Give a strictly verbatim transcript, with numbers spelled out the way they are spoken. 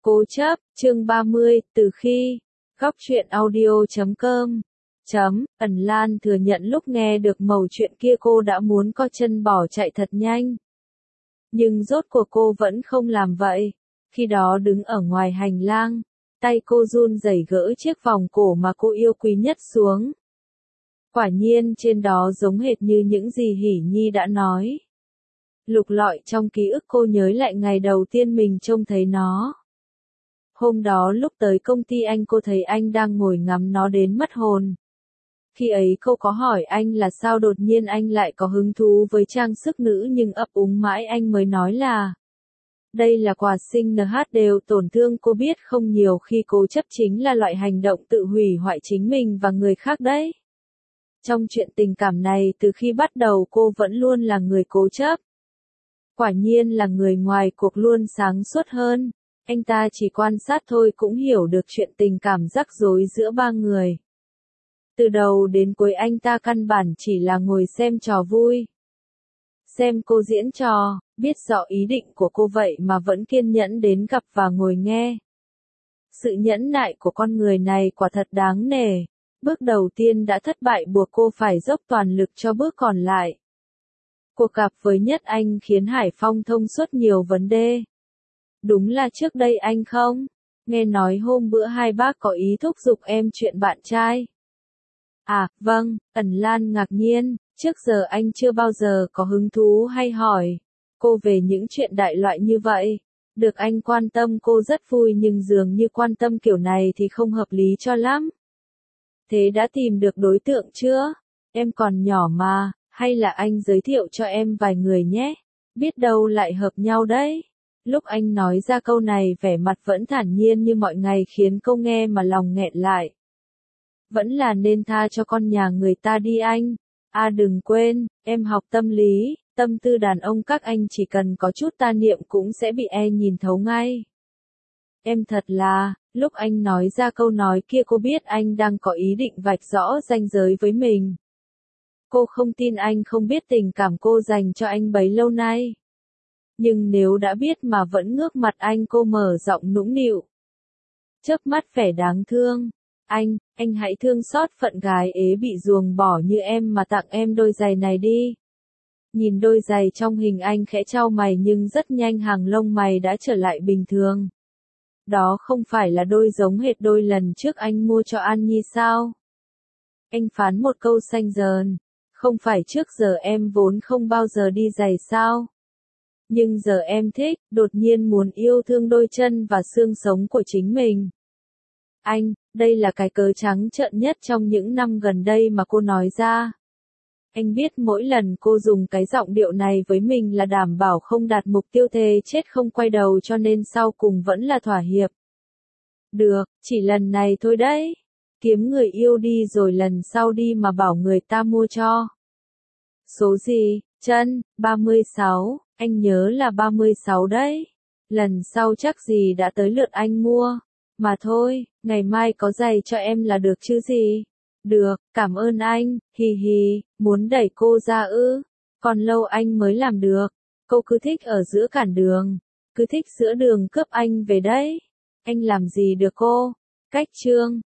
Cố chấp, chương ba mươi, từ khi, góc truyện audio chấm com, chấm, Ẩn Lan thừa nhận lúc nghe được mẩu chuyện kia cô đã muốn co chân bỏ chạy thật nhanh. Nhưng rốt cuộc cô vẫn không làm vậy. Khi đó đứng ở ngoài hành lang, tay cô run rẩy gỡ chiếc vòng cổ mà cô yêu quý nhất xuống. Quả nhiên trên đó giống hệt như những gì Hỷ Nhi đã nói. Lục lọi trong ký ức cô nhớ lại ngày đầu tiên mình trông thấy nó. Hôm đó lúc tới công ty anh cô thấy anh đang ngồi ngắm nó đến mất hồn. Khi ấy cô có hỏi anh là sao đột nhiên anh lại có hứng thú với trang sức nữ nhưng ấp úng mãi anh mới nói là đây là quà sinh en hát đều tổn thương cô biết không nhiều khi cố chấp chính là loại hành động tự hủy hoại chính mình và người khác đấy. Trong chuyện tình cảm này từ khi bắt đầu cô vẫn luôn là người cố chấp. Quả nhiên là người ngoài cuộc luôn sáng suốt hơn. Anh ta chỉ quan sát thôi cũng hiểu được chuyện tình cảm rắc rối giữa ba người. Từ đầu đến cuối anh ta căn bản chỉ là ngồi xem trò vui. Xem cô diễn trò, biết rõ ý định của cô vậy mà vẫn kiên nhẫn đến gặp và ngồi nghe. Sự nhẫn nại của con người này quả thật đáng nể. Bước đầu tiên đã thất bại buộc cô phải dốc toàn lực cho bước còn lại. Cuộc gặp với Nhất Anh khiến Hải Phong thông suốt nhiều vấn đề. Đúng là trước đây anh không? Nghe nói hôm bữa hai bác có ý thúc giục em chuyện bạn trai. À, vâng, Ẩn Lan ngạc nhiên, trước giờ anh chưa bao giờ có hứng thú hay hỏi cô về những chuyện đại loại như vậy. Được anh quan tâm cô rất vui nhưng dường như quan tâm kiểu này thì không hợp lý cho lắm. Thế đã tìm được đối tượng chưa? Em còn nhỏ mà, hay là anh giới thiệu cho em vài người nhé? Biết đâu lại hợp nhau đấy. Lúc anh nói ra câu này vẻ mặt vẫn thản nhiên như mọi ngày khiến cô nghe mà lòng nghẹn lại. Vẫn là nên tha cho con nhà người ta đi anh. À đừng quên, em học tâm lý, tâm tư đàn ông các anh chỉ cần có chút ta niệm cũng sẽ bị e nhìn thấu ngay. Em thật là, lúc anh nói ra câu nói kia cô biết anh đang có ý định vạch rõ ranh giới với mình. Cô không tin anh không biết tình cảm cô dành cho anh bấy lâu nay. Nhưng nếu đã biết mà vẫn ngước mặt anh cô mở giọng nũng nịu. Chớp mắt vẻ đáng thương. Anh, anh hãy thương xót phận gái ế bị ruồng bỏ như em mà tặng em đôi giày này đi. Nhìn đôi giày trong hình anh khẽ chau mày nhưng rất nhanh hàng lông mày đã trở lại bình thường. Đó không phải là đôi giống hệt đôi lần trước anh mua cho An Nhi sao? Anh phán một câu xanh dờn. Không phải trước giờ em vốn không bao giờ đi giày sao? Nhưng giờ em thích, đột nhiên muốn yêu thương đôi chân và xương sống của chính mình. Anh, đây là cái cớ trắng trợn nhất trong những năm gần đây mà cô nói ra. Anh biết mỗi lần cô dùng cái giọng điệu này với mình là đảm bảo không đạt mục tiêu thề chết không quay đầu cho nên sau cùng vẫn là thỏa hiệp. Được, chỉ lần này thôi đấy. Kiếm người yêu đi rồi lần sau đi mà bảo người ta mua cho. Số gì? Chân, ba mươi sáu, anh nhớ là ba mươi sáu đấy. Lần sau chắc gì đã tới lượt anh mua. Mà thôi, ngày mai có giày cho em là được chứ gì. Được, cảm ơn anh, hì hì, muốn đẩy cô ra ư. Còn lâu anh mới làm được. Cô cứ thích ở giữa cản đường. Cứ thích giữa đường cướp anh về đấy. Anh làm gì được cô? Cách chương.